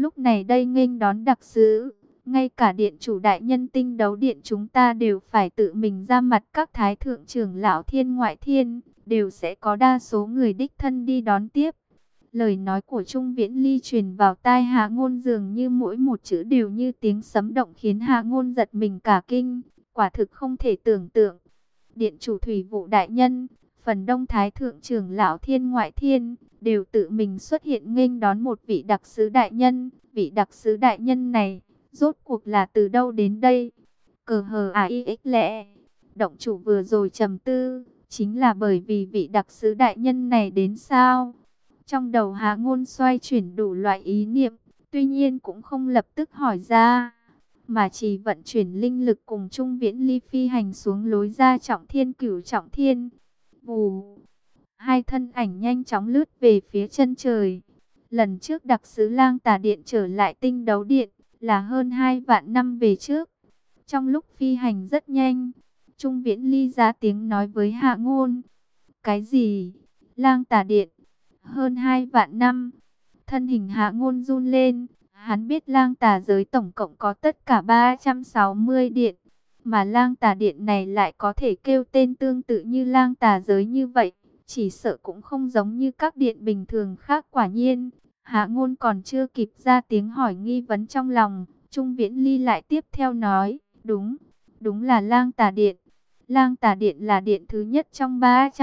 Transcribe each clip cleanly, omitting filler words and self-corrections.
lúc này đây nghênh đón đặc sứ. Ngay cả điện chủ đại nhân tinh đấu điện chúng ta đều phải tự mình ra mặt, các thái thượng trưởng lão thiên ngoại thiên, đều sẽ có đa số người đích thân đi đón tiếp. Lời nói của Trung Viễn Ly truyền vào tai Hạ Ngôn dường như mỗi một chữ đều như tiếng sấm động, khiến Hạ Ngôn giật mình cả kinh, quả thực không thể tưởng tượng. Điện chủ Thủy Vụ đại nhân, phần đông thái thượng trưởng lão thiên ngoại thiên đều tự mình xuất hiện nghênh đón một vị đặc sứ đại nhân. Vị đặc sứ đại nhân này rốt cuộc là từ đâu đến đây? Cờ hờ AIX lẽ động chủ vừa rồi trầm tư, chính là bởi vì vị đặc sứ đại nhân này đến sao? Trong đầu Hạ Ngôn xoay chuyển đủ loại ý niệm, tuy nhiên cũng không lập tức hỏi ra, mà chỉ vận chuyển linh lực cùng Trung Viễn Ly phi hành xuống lối ra Trọng Thiên Cửu Trọng Thiên. Vù, hai thân ảnh nhanh chóng lướt về phía chân trời. Lần trước đặc sứ Lang Tà Điện trở lại Tinh Đấu Điện là hơn 2 vạn năm về trước. Trong lúc phi hành rất nhanh, Trung Viễn Ly ra tiếng nói với Hạ Ngôn. Cái gì? Lang Tà Điện? Hơn 2 vạn năm. Thân hình Hạ Ngôn run lên. Hắn biết Lang Tà giới tổng cộng có tất cả 360 điện. Mà Lang Tà Điện này lại có thể kêu tên tương tự như Lang Tà giới như vậy. Chỉ sợ cũng không giống như các điện bình thường khác. Quả nhiên, Hạ Ngôn còn chưa kịp ra tiếng hỏi nghi vấn trong lòng, Trung Viễn Ly lại tiếp theo nói. Đúng là Lang Tà Điện. Lang Tà Điện là điện thứ nhất trong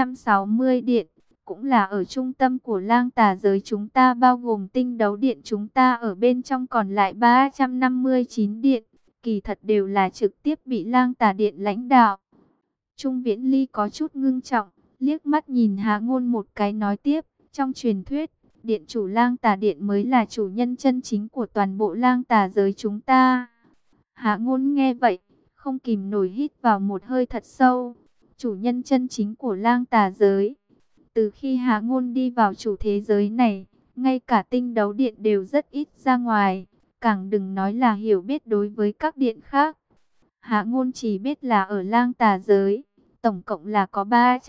360 điện, cũng là ở trung tâm của Lang Tà giới chúng ta, bao gồm Tinh Đấu Điện chúng ta ở bên trong, còn lại 359 điện, kỳ thật đều là trực tiếp bị Lang Tà Điện lãnh đạo. Trung Viễn Ly có chút ngưng trọng, liếc mắt nhìn Hạ Ngôn một cái nói tiếp, trong truyền thuyết, điện chủ Lang Tà Điện mới là chủ nhân chân chính của toàn bộ Lang Tà giới chúng ta. Hạ Ngôn nghe vậy, không kìm nổi hít vào một hơi thật sâu. Chủ nhân chân chính của Lang Tà giới. Từ khi Hạ Ngôn đi vào chủ thế giới này, ngay cả Tinh Đấu Điện đều rất ít ra ngoài, càng đừng nói là hiểu biết đối với các điện khác. Hạ Ngôn chỉ biết là ở Lang Tà giới, tổng cộng là có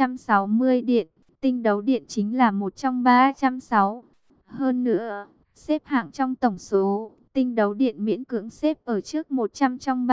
360 điện, Tinh Đấu Điện chính là một trong 360. Hơn nữa, xếp hạng trong tổng số, Tinh Đấu Điện miễn cưỡng xếp ở trước 100 trong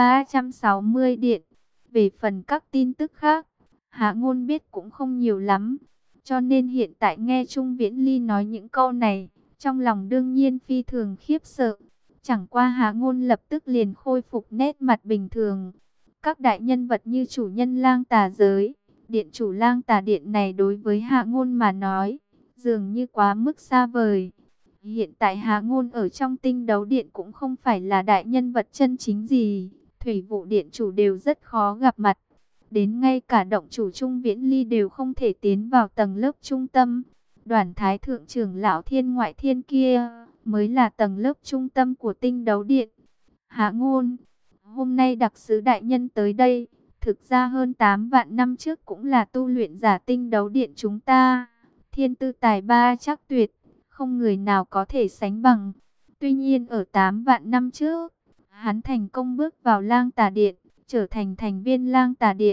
360 điện. Về phần các tin tức khác, Hạ Ngôn biết cũng không nhiều lắm. Cho nên hiện tại nghe Trung Viễn Ly nói những câu này, trong lòng đương nhiên phi thường khiếp sợ. Chẳng qua Hạ Ngôn lập tức liền khôi phục nét mặt bình thường. Các đại nhân vật như chủ nhân Lang Tà giới, điện chủ Lang Tà Điện này đối với Hạ Ngôn mà nói, dường như quá mức xa vời. Hiện tại Hạ Ngôn ở trong Tinh Đấu Điện cũng không phải là đại nhân vật chân chính gì. Thủy Vụ Điện chủ đều rất khó gặp mặt. Đến ngay cả động chủ Trung Viễn Ly đều không thể tiến vào tầng lớp trung tâm. Đoàn thái thượng trưởng lão thiên ngoại thiên kia mới là tầng lớp trung tâm của Tinh Đấu Điện. Hạ Ngôn, hôm nay đặc sứ đại nhân tới đây, thực ra hơn 8 vạn năm trước cũng là tu luyện giả Tinh Đấu Điện chúng ta. Thiên tư tài ba chắc tuyệt, không người nào có thể sánh bằng. Tuy nhiên ở 8 vạn năm trước, hắn thành công bước vào Lang Tà Điện, trở thành thành viên Lang Tà Điện.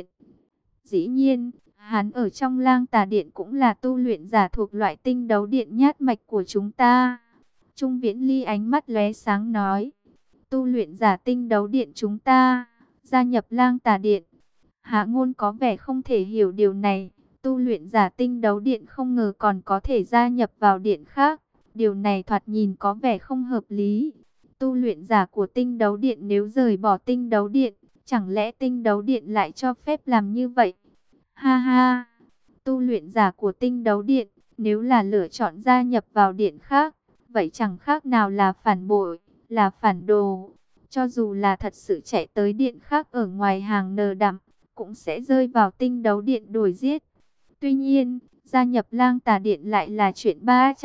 Dĩ nhiên, hắn ở trong Lang Tà Điện cũng là tu luyện giả thuộc loại Tinh Đấu Điện nhát mạch của chúng ta. Trung Viễn Ly ánh mắt lóe sáng nói, tu luyện giả Tinh Đấu Điện chúng ta gia nhập Lang Tà Điện. Hạ Ngôn có vẻ không thể hiểu điều này. Tu luyện giả Tinh Đấu Điện không ngờ còn có thể gia nhập vào điện khác. Điều này thoạt nhìn có vẻ không hợp lý. Tu luyện giả của Tinh Đấu Điện nếu rời bỏ Tinh Đấu Điện, chẳng lẽ Tinh Đấu Điện lại cho phép làm như vậy? Ha ha! Tu luyện giả của Tinh Đấu Điện, nếu là lựa chọn gia nhập vào điện khác, vậy chẳng khác nào là phản bội, là phản đồ. Cho dù là thật sự chạy tới điện khác ở ngoài hàng nờ đặng, cũng sẽ rơi vào Tinh Đấu Điện đuổi giết. Tuy nhiên, gia nhập Lang Tà Điện lại là chuyện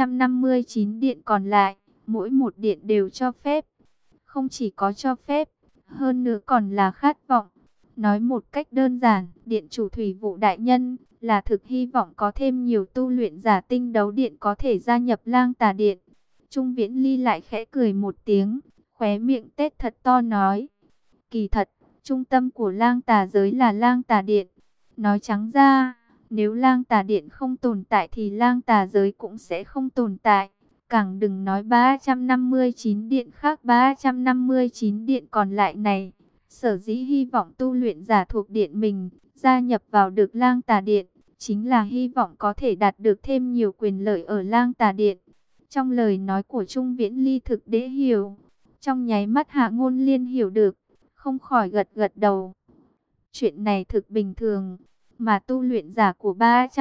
359 điện còn lại, mỗi một điện đều cho phép. Không chỉ có cho phép, hơn nữa còn là khát vọng. Nói một cách đơn giản, điện chủ Thủy Vụ đại nhân là thực hy vọng có thêm nhiều tu luyện giả Tinh Đấu Điện có thể gia nhập Lang Tà Điện. Trung Viễn Ly lại khẽ cười một tiếng, khóe miệng tét thật to nói, kỳ thật, trung tâm của Lang Tà giới là Lang Tà Điện. Nói trắng ra, nếu Lang Tà Điện không tồn tại thì Lang Tà giới cũng sẽ không tồn tại. Càng đừng nói 359 điện khác, 359 điện còn lại này. Sở dĩ hy vọng tu luyện giả thuộc điện mình gia nhập vào được Lang Tà Điện, chính là hy vọng có thể đạt được thêm nhiều quyền lợi ở Lang Tà Điện. Trong lời nói của Trung Viễn Ly thực dễ hiểu, trong nháy mắt Hạ Ngôn Liên hiểu được, không khỏi gật gật đầu. Chuyện này thực bình thường, mà tu luyện giả của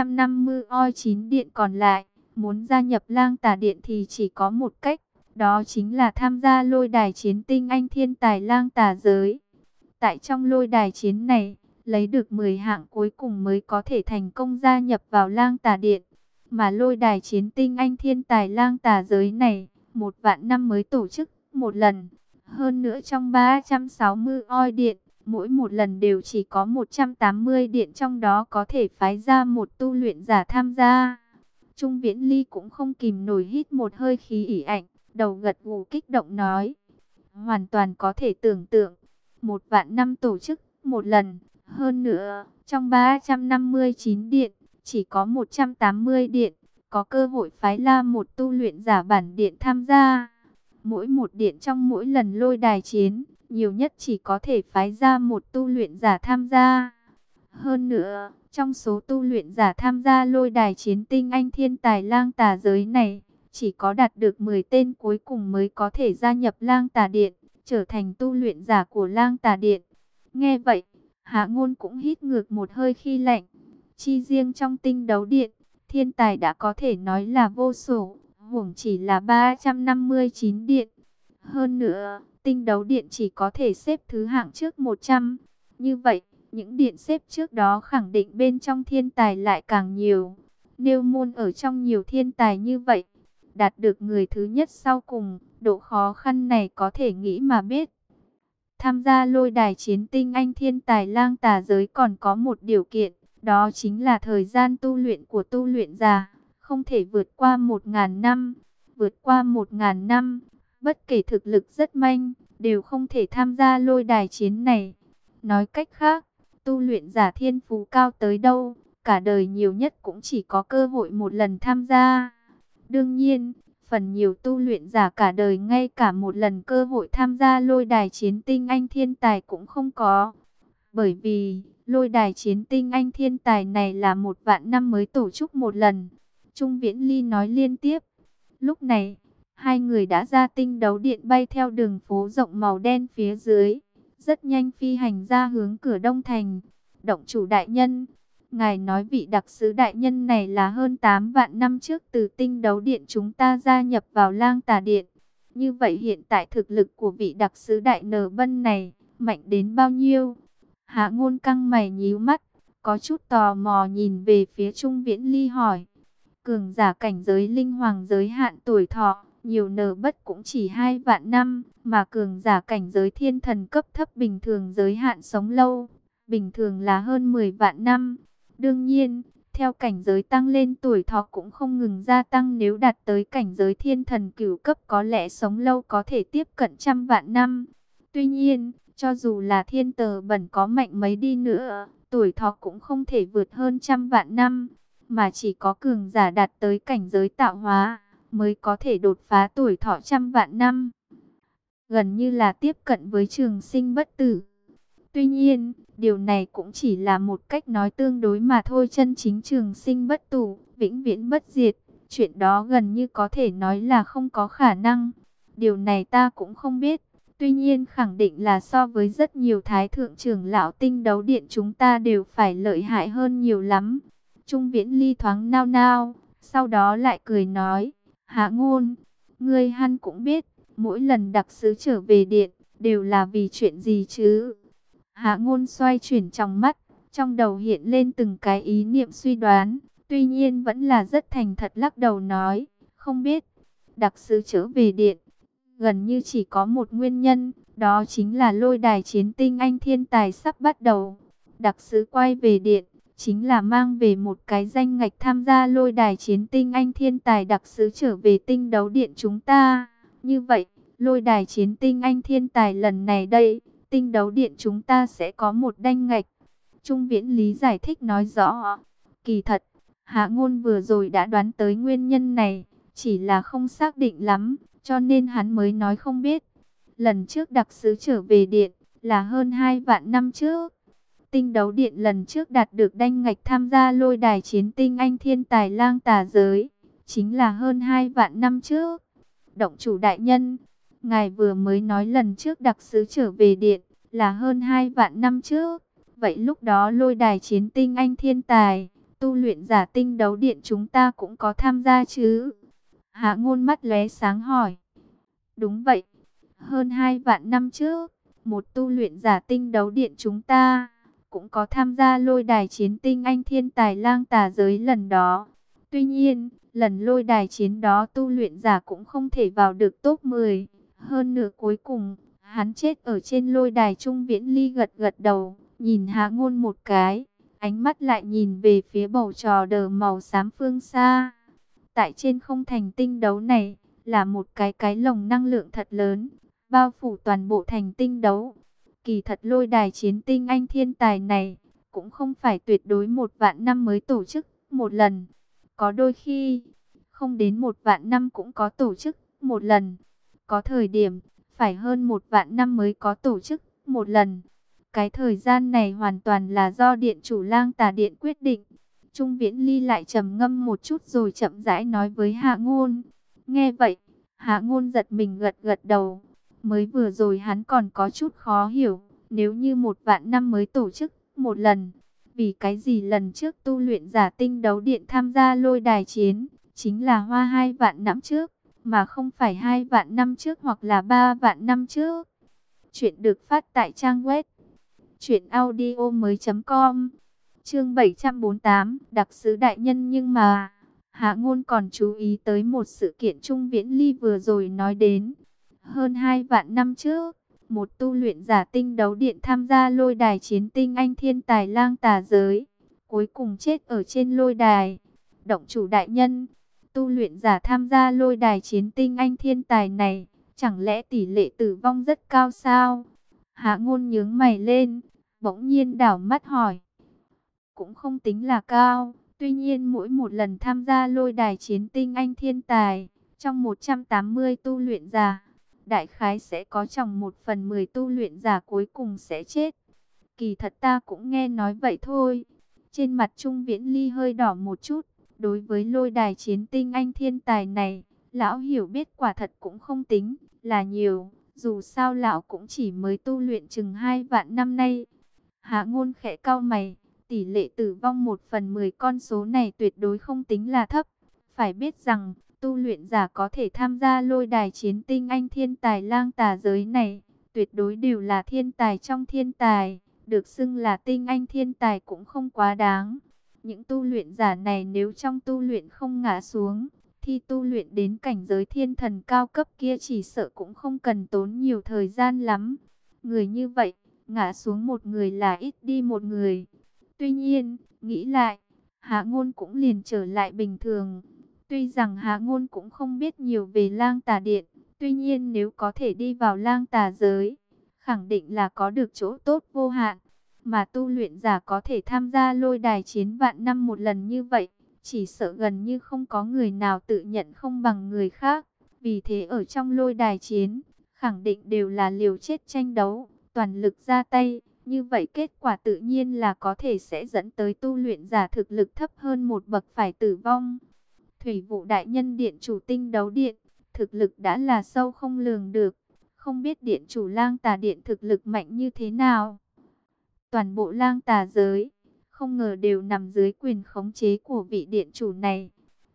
359 điện còn lại, muốn gia nhập Lang Tà Điện thì chỉ có một cách, đó chính là tham gia lôi đài chiến tinh anh thiên tài Lang Tà giới. Tại trong lôi đài chiến này, lấy được 10 hạng cuối cùng mới có thể thành công gia nhập vào Lang Tà Điện. Mà lôi đài chiến tinh anh thiên tài Lang Tà giới này, 1.000 năm mới tổ chức một lần. Hơn nữa trong 360 oi điện, mỗi một lần đều chỉ có 180 điện trong đó có thể phái ra một tu luyện giả tham gia. Trung Viễn Ly cũng không kìm nổi hít một hơi khí ỉ ạnh, đầu gật gù kích động nói. Hoàn toàn có thể tưởng tượng, 1.000 năm tổ chức một lần. Hơn nữa, trong 359 điện, chỉ có 180 điện, có cơ hội phái ra một tu luyện giả bản điện tham gia. Mỗi một điện trong mỗi lần lôi đài chiến, nhiều nhất chỉ có thể phái ra một tu luyện giả tham gia. Hơn nữa, trong số tu luyện giả tham gia lôi đài chiến tinh anh thiên tài Lang Tà giới này, chỉ có đạt được 10 tên cuối cùng mới có thể gia nhập Lang Tà Điện, trở thành tu luyện giả của Lang Tà Điện. Nghe vậy, Hạ Ngôn cũng hít ngược một hơi khí lạnh. Chi riêng trong tinh đấu điện, thiên tài đã có thể nói là vô số, huống chỉ là 359 điện. Hơn nữa, tinh đấu điện chỉ có thể xếp thứ hạng trước 100. Như vậy, những điện xếp trước đó khẳng định bên trong thiên tài lại càng nhiều. Nêu môn ở trong nhiều thiên tài như vậy, đạt được người thứ nhất sau cùng, độ khó khăn này có thể nghĩ mà biết. Tham gia lôi đài chiến tinh anh thiên tài Lang Tà giới còn có một điều kiện, đó chính là thời gian tu luyện của tu luyện giả, không thể vượt qua 1.000 năm. Vượt qua 1.000 năm, bất kể thực lực rất manh, đều không thể tham gia lôi đài chiến này. Nói cách khác, tu luyện giả thiên phú cao tới đâu, cả đời nhiều nhất cũng chỉ có cơ hội một lần tham gia. Đương nhiên, phần nhiều tu luyện giả cả đời ngay cả một lần cơ hội tham gia lôi đài chiến tinh anh thiên tài cũng không có. Bởi vì, lôi đài chiến tinh anh thiên tài này là 1.000 năm mới tổ chức một lần. Trung Viễn Ly nói liên tiếp. Lúc này, hai người đã ra tinh đấu điện bay theo đường phố rộng màu đen phía dưới. Rất nhanh phi hành ra hướng cửa Đông Thành. Động chủ đại nhân, ngài nói vị đặc sứ đại nhân này là hơn 8.000 năm trước từ tinh đấu điện chúng ta gia nhập vào Lang Tà Điện. Như vậy hiện tại thực lực của vị đặc sứ đại nở bân này mạnh đến bao nhiêu? Hạ Ngôn căng mày nhíu mắt, có chút tò mò nhìn về phía Trung Viễn Ly hỏi. Cường giả cảnh giới linh hoàng giới hạn tuổi thọ, nhiều nở bất cũng chỉ 2.000 năm, mà cường giả cảnh giới thiên thần cấp thấp bình thường giới hạn sống lâu, bình thường là hơn 10.000 năm. Đương nhiên, theo cảnh giới tăng lên tuổi thọ cũng không ngừng gia tăng, nếu đạt tới cảnh giới thiên thần cửu cấp có lẽ sống lâu có thể tiếp cận 100.000 năm. Tuy nhiên, cho dù là thiên tờ bẩn có mạnh mấy đi nữa, tuổi thọ cũng không thể vượt hơn 100.000 năm, mà chỉ có cường giả đạt tới cảnh giới tạo hóa mới có thể đột phá tuổi thọ 100.000 năm. Gần như là tiếp cận với trường sinh bất tử. Tuy nhiên, điều này cũng chỉ là một cách nói tương đối mà thôi, chân chính trường sinh bất tử, vĩnh viễn bất diệt, chuyện đó gần như có thể nói là không có khả năng. Điều này ta cũng không biết. Tuy nhiên khẳng định là so với rất nhiều thái thượng trưởng lão tinh đấu điện chúng ta đều phải lợi hại hơn nhiều lắm. Trung Viễn Ly thoáng nao nao, sau đó lại cười nói, Hạ Ngôn, ngươi hẳn cũng biết, mỗi lần đặc sứ trở về điện, đều là vì chuyện gì chứ? Hạ Ngôn xoay chuyển trong mắt, trong đầu hiện lên từng cái ý niệm suy đoán, tuy nhiên vẫn là rất thành thật lắc đầu nói, không biết. Đặc sứ trở về điện, gần như chỉ có một nguyên nhân, đó chính là lôi đài chiến tinh anh thiên tài sắp bắt đầu. Đặc sứ quay về điện, chính là mang về một cái danh ngạch tham gia lôi đài chiến tinh anh thiên tài. Đặc sứ trở về tinh đấu điện chúng ta. Như vậy, lôi đài chiến tinh anh thiên tài lần này đây, tinh đấu điện chúng ta sẽ có một danh ngạch. Trung Viễn Lý giải thích nói rõ. Kỳ thật, Hạ Ngôn vừa rồi đã đoán tới nguyên nhân này. chỉ là không xác định lắm, cho nên hắn mới nói không biết. Lần trước đặc sứ trở về điện là hơn 2 vạn năm trước. Tinh đấu điện lần trước đạt được đanh ngạch tham gia lôi đài chiến tinh anh thiên tài lang tà giới, chính là hơn 2 vạn năm trước. Động chủ đại nhân, ngài vừa mới nói lần trước đặc sứ trở về điện là hơn 2 vạn năm trước. Vậy lúc đó lôi đài chiến tinh anh thiên tài, tu luyện giả tinh đấu điện chúng ta cũng có tham gia chứ? Hạ Ngôn mắt lóe sáng hỏi. Đúng vậy, hơn 2 vạn năm trước, một tu luyện giả tinh đấu điện chúng ta cũng có tham gia lôi đài chiến tinh anh thiên tài lang tà giới lần đó. Tuy nhiên, lần lôi đài chiến đó tu luyện giả cũng không thể vào được top 10. Hơn nữa cuối cùng, hắn chết ở trên lôi đài. Trung Viễn Ly gật gật đầu, nhìn Hạ Ngôn một cái, ánh mắt lại nhìn về phía bầu trời đờ màu xám phương xa. Tại trên không thành tinh đấu này, là một cái lồng năng lượng thật lớn, bao phủ toàn bộ thành tinh đấu. Kỳ thật lôi đài chiến tinh anh thiên tài này, cũng không phải tuyệt đối 1 vạn năm mới tổ chức một lần. Có đôi khi, không đến 1 vạn năm cũng có tổ chức một lần. Có thời điểm, phải hơn 1 vạn năm mới có tổ chức một lần. Cái thời gian này hoàn toàn là do điện chủ Lang Tà Điện quyết định. Trung Viễn Ly lại trầm ngâm một chút rồi chậm rãi nói với Hạ Ngôn. Nghe vậy, Hạ Ngôn giật mình gật gật đầu. Mới vừa rồi hắn còn có chút khó hiểu, nếu như 1 vạn năm mới tổ chức một lần, vì cái gì lần trước tu luyện giả tinh đấu điện tham gia lôi đài chiến, chính là hoa 2 vạn năm trước, mà không phải 2 vạn năm trước hoặc là 3 vạn năm trước. Chuyện được phát tại trang web truyệnaudiomoi.com. Chương 748, đặc sứ đại nhân. Nhưng mà Hạ Ngôn còn chú ý tới một sự kiện Trung Viễn Ly vừa rồi nói đến. Hơn 2 vạn năm trước, một tu luyện giả tinh đấu điện tham gia lôi đài chiến tinh anh thiên tài lang tà giới, cuối cùng chết ở trên lôi đài. Động chủ đại nhân, tu luyện giả tham gia lôi đài chiến tinh anh thiên tài này, chẳng lẽ tỷ lệ tử vong rất cao sao? Hạ Ngôn nhướng mày lên, bỗng nhiên đảo mắt hỏi. Cũng không tính là cao, tuy nhiên mỗi một lần tham gia lôi đài chiến tinh anh thiên tài, trong 180 tu luyện giả, đại khái sẽ có trong 1/10 tu luyện giả cuối cùng sẽ chết. Kỳ thật ta cũng nghe nói vậy thôi. Trên mặt Trung Viễn Ly hơi đỏ một chút. Đối với lôi đài chiến tinh anh thiên tài này, lão hiểu biết quả thật cũng không tính là nhiều. Dù sao lão cũng chỉ mới tu luyện chừng 2 vạn năm nay. Hạ Ngôn khẽ cau mày, tỷ lệ tử vong 1/10 con số này tuyệt đối không tính là thấp. Phải biết rằng, tu luyện giả có thể tham gia lôi đài chiến tinh anh thiên tài lang tà giới này, tuyệt đối đều là thiên tài trong thiên tài, được xưng là tinh anh thiên tài cũng không quá đáng. Những tu luyện giả này nếu trong tu luyện không ngã xuống, thì tu luyện đến cảnh giới thiên thần cao cấp kia chỉ sợ cũng không cần tốn nhiều thời gian lắm. Người như vậy, ngã xuống một người là ít đi một người. Tuy nhiên, nghĩ lại, Hạ Ngôn cũng liền trở lại bình thường. Tuy rằng Hạ Ngôn cũng không biết nhiều về Lang Tà Điện, tuy nhiên nếu có thể đi vào Lang Tà giới, khẳng định là có được chỗ tốt vô hạn. Mà tu luyện giả có thể tham gia lôi đài chiến vạn năm một lần như vậy, chỉ sợ gần như không có người nào tự nhận không bằng người khác. Vì thế ở trong lôi đài chiến, khẳng định đều là liều chết tranh đấu, toàn lực ra tay. Như vậy kết quả tự nhiên là có thể sẽ dẫn tới tu luyện giả thực lực thấp hơn một bậc phải tử vong. Thủy vụ đại nhân điện chủ tinh đấu điện, thực lực đã là sâu không lường được. Không biết điện chủ Lang Tà Điện thực lực mạnh như thế nào? Toàn bộ Lang Tà giới, không ngờ đều nằm dưới quyền khống chế của vị điện chủ này.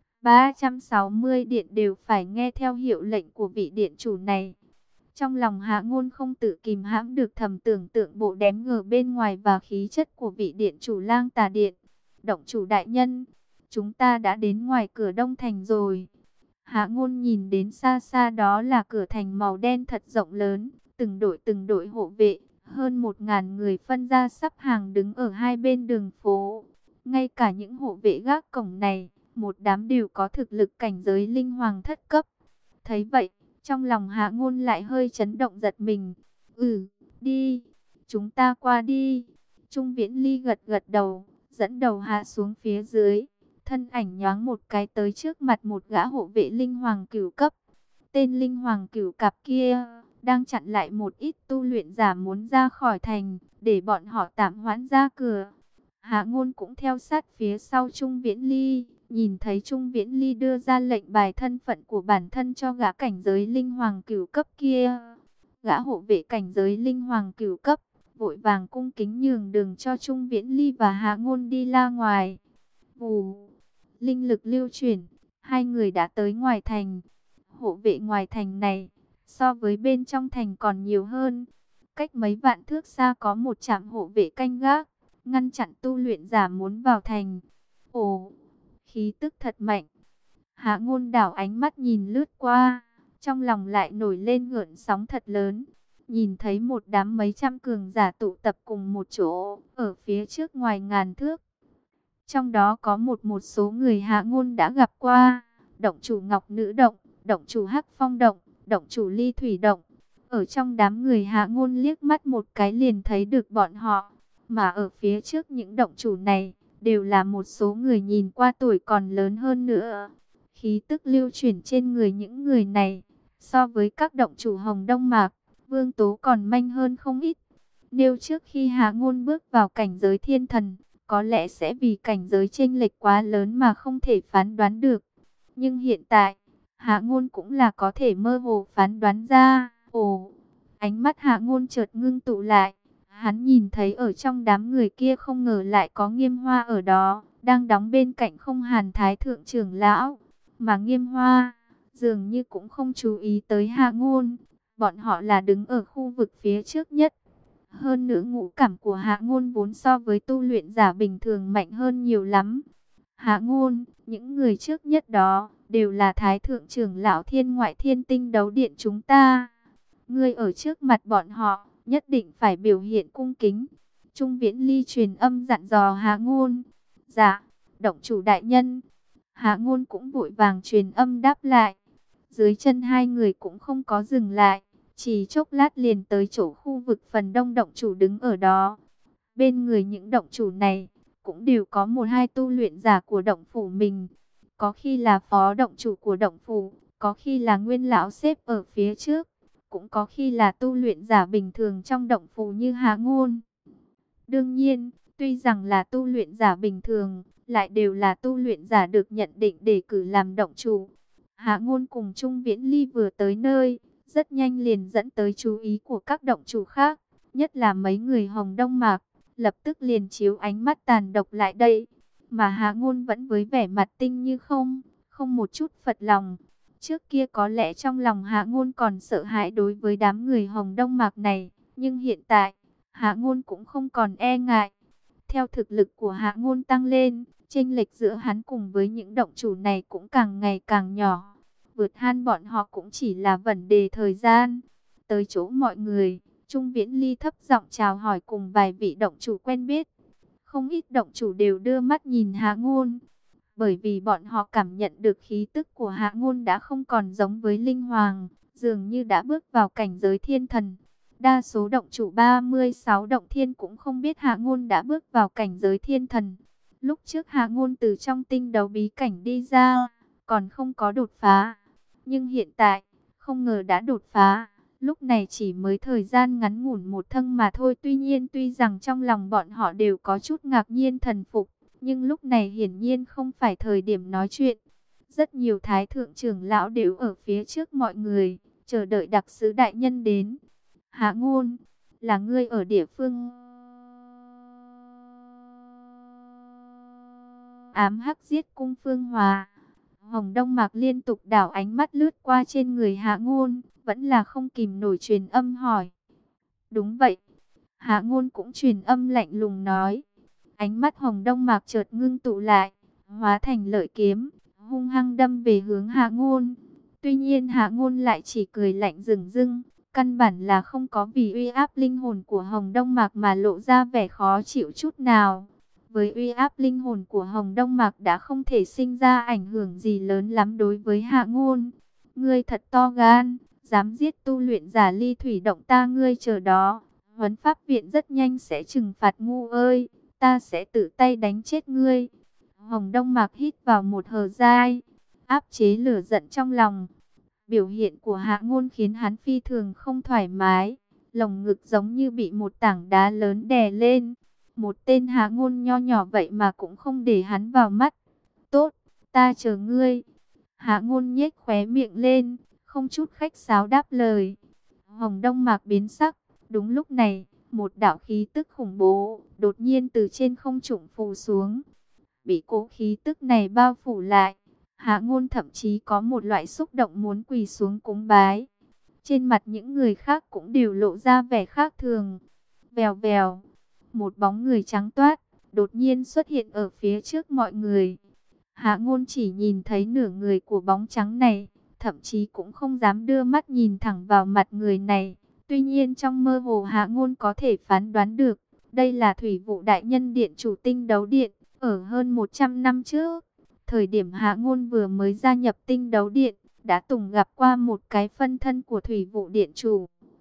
360 điện đều phải nghe theo hiệu lệnh của vị điện chủ này. Trong lòng Hạ Ngôn không tự kìm hãm được thầm tưởng tượng bộ đếm ngờ bên ngoài và khí chất của vị điện chủ Lang Tà Điện. Động chủ đại nhân, chúng ta đã đến ngoài cửa Đông Thành rồi. Hạ Ngôn nhìn đến xa xa đó là cửa thành màu đen thật rộng lớn, từng đội hộ vệ, hơn 1000 người phân ra sắp hàng đứng ở hai bên đường phố. Ngay cả những hộ vệ gác cổng này, một đám đều có thực lực cảnh giới linh hoàng thất cấp. Thấy vậy, trong lòng Hạ Ngôn lại hơi chấn động giật mình. Đi, chúng ta qua đi. Trung Viễn Ly gật gật đầu, dẫn đầu hạ xuống phía dưới. thân ảnh nhoáng một cái tới trước mặt một gã hộ vệ linh hoàng cửu cấp. Tên linh hoàng cửu cặp kia đang chặn lại một ít tu luyện giả muốn ra khỏi thành, để bọn họ tạm hoãn ra cửa. Hạ Ngôn cũng theo sát phía sau Trung Viễn Ly, nhìn thấy Trung Viễn Ly đưa ra lệnh bài thân phận của bản thân cho gã cảnh giới linh hoàng cửu cấp kia. Gã hộ vệ cảnh giới linh hoàng cửu cấp vội vàng cung kính nhường đường cho Trung Viễn Ly và Hạ Ngôn đi ra ngoài. Vù, linh lực lưu chuyển, hai người đã tới ngoài thành. Hộ vệ ngoài thành này so với bên trong thành còn nhiều hơn. Cách mấy vạn thước xa có một trạm hộ vệ canh gác, ngăn chặn tu luyện giả muốn vào thành. Ồ, khí tức thật mạnh. Hạ Ngôn đảo ánh mắt nhìn lướt qua, trong lòng lại nổi lên gợn sóng thật lớn. Nhìn thấy một đám mấy trăm cường giả tụ tập cùng một chỗ, ở phía trước ngoài ngàn thước. Trong đó có một số người Hạ Ngôn đã gặp qua, động chủ Ngọc Nữ Động, động chủ Hắc Phong Động, động chủ Ly Thủy Động. Ở trong đám người Hạ Ngôn liếc mắt một cái liền thấy được bọn họ. Mà ở phía trước những động chủ này, đều là một số người nhìn qua tuổi còn lớn hơn nữa. Khí tức lưu chuyển trên người những người này, so với các động chủ Hồng Đông Mạc, Vương Tố còn manh hơn không ít. Nếu trước khi Hạ Ngôn bước vào cảnh giới thiên thần, có lẽ sẽ vì cảnh giới chênh lệch quá lớn mà không thể phán đoán được. Nhưng hiện tại, Hạ Ngôn cũng là có thể mơ hồ phán đoán ra. Ồ, ánh mắt Hạ Ngôn chợt ngưng tụ lại. Hắn nhìn thấy ở trong đám người kia không ngờ lại có Nghiêm Hoa ở đó, đang đóng bên cạnh Không Hàn Thái Thượng trưởng lão. Mà Nghiêm Hoa dường như cũng không chú ý tới Hạ Ngôn. Bọn họ là đứng ở khu vực phía trước nhất. Hơn nữa ngũ cảm của Hạ Ngôn vốn so với tu luyện giả bình thường mạnh hơn nhiều lắm. Hạ Ngôn, những người trước nhất đó đều là Thái Thượng trưởng lão Thiên Ngoại Thiên Tinh Đấu Điện chúng ta. Ngươi ở trước mặt bọn họ, nhất định phải biểu hiện cung kính. Trung Viễn Ly truyền âm dặn dò Hạ Ngôn. Dạ, động chủ đại nhân. Hạ Ngôn cũng vội vàng truyền âm đáp lại. Dưới chân hai người cũng không có dừng lại, chỉ chốc lát liền tới chỗ khu vực phần đông động chủ đứng ở đó. Bên người những động chủ này cũng đều có một hai tu luyện giả của động phủ mình. Có khi là phó động chủ của động phủ, có khi là nguyên lão xếp ở phía trước, cũng có khi là tu luyện giả bình thường trong động phủ như Hạ Ngôn. Đương nhiên, tuy rằng là tu luyện giả bình thường, lại đều là tu luyện giả được nhận định để cử làm động chủ. Hạ Ngôn cùng Trung Viễn Ly vừa tới nơi, rất nhanh liền dẫn tới chú ý của các động chủ khác, nhất là mấy người Hồng Đông Mạc, lập tức liền chiếu ánh mắt tàn độc lại đây. Mà Hạ Ngôn vẫn với vẻ mặt tinh như không một chút phật lòng. Trước kia có lẽ trong lòng Hạ Ngôn còn sợ hãi đối với đám người Hồng Đông Mạc này, nhưng hiện tại, Hạ Ngôn cũng không còn e ngại. Theo thực lực của Hạ Ngôn tăng lên, chênh lệch giữa hắn cùng với những động chủ này cũng càng ngày càng nhỏ. Vượt han bọn họ cũng chỉ là vấn đề thời gian. Tới chỗ mọi người, Trung Viễn Ly thấp giọng chào hỏi cùng vài vị động chủ quen biết. Không ít động chủ đều đưa mắt nhìn Hạ Ngôn, bởi vì bọn họ cảm nhận được khí tức của Hạ Ngôn đã không còn giống với linh hoàng, dường như đã bước vào cảnh giới thiên thần. Đa số động chủ 36 động thiên cũng không biết Hạ Ngôn đã bước vào cảnh giới thiên thần. Lúc trước Hạ Ngôn từ trong tinh đấu bí cảnh đi ra, còn không có đột phá. Nhưng hiện tại, không ngờ đã đột phá. Lúc này chỉ mới thời gian ngắn ngủn một thâng mà thôi. Tuy nhiên tuy rằng trong lòng bọn họ đều có chút ngạc nhiên thần phục, nhưng lúc này hiển nhiên không phải thời điểm nói chuyện. Rất nhiều thái thượng trưởng lão đều ở phía trước mọi người, chờ đợi đặc sứ đại nhân đến. Hạ Ngôn, là ngươi ở địa phương ám hắc giết cung Phương Hòa. Hồng Đông Mạc liên tục đảo ánh mắt lướt qua trên người Hạ Ngôn, vẫn là không kìm nổi truyền âm hỏi. Đúng vậy. Hạ Ngôn cũng truyền âm lạnh lùng nói. Ánh mắt Hồng Đông Mạc chợt ngưng tụ lại, hóa thành lợi kiếm, hung hăng đâm về hướng Hạ Ngôn. Tuy nhiên Hạ Ngôn lại chỉ cười lạnh dửng dưng, căn bản là không có vì uy áp linh hồn của Hồng Đông Mạc mà lộ ra vẻ khó chịu chút nào. Với uy áp linh hồn của Hồng Đông Mạc đã không thể sinh ra ảnh hưởng gì lớn lắm đối với Hạ Ngôn. Ngươi thật to gan, dám giết tu luyện giả Ly Thủy Động ta, ngươi chờ đó. Huấn Pháp Viện rất nhanh sẽ trừng phạt ngu ơi, ta sẽ tự tay đánh chết ngươi. Hồng Đông Mạc hít vào một hơi dài, áp chế lửa giận trong lòng. Biểu hiện của Hạ Ngôn khiến hắn phi thường không thoải mái, lồng ngực giống như bị một tảng đá lớn đè lên. Một tên Hạ Ngôn nho nhỏ vậy mà cũng không để hắn vào mắt. Tốt, ta chờ ngươi. Hạ Ngôn nhếch khóe miệng lên, không chút khách sáo đáp lời. Hồng Đông Mạc biến sắc, đúng lúc này, một đạo khí tức khủng bố đột nhiên từ trên không trung phù xuống. Bị cỗ khí tức này bao phủ lại, Hạ Ngôn thậm chí có một loại xúc động muốn quỳ xuống cúng bái. Trên mặt những người khác cũng đều lộ ra vẻ khác thường. Vèo vèo, một bóng người trắng toát đột nhiên xuất hiện ở phía trước mọi người. Hạ Ngôn chỉ nhìn thấy nửa người của bóng trắng này, thậm chí cũng không dám đưa mắt nhìn thẳng vào mặt người này. Tuy nhiên trong mơ hồ Hạ Ngôn có thể phán đoán được, đây là Thủy Vụ Đại Nhân Điện chủ Tinh Đấu Điện. Ở hơn 100 năm trước, thời điểm Hạ Ngôn vừa mới gia nhập Tinh Đấu Điện, đã từng gặp qua một cái phân thân của Thủy Vụ Điện chủ.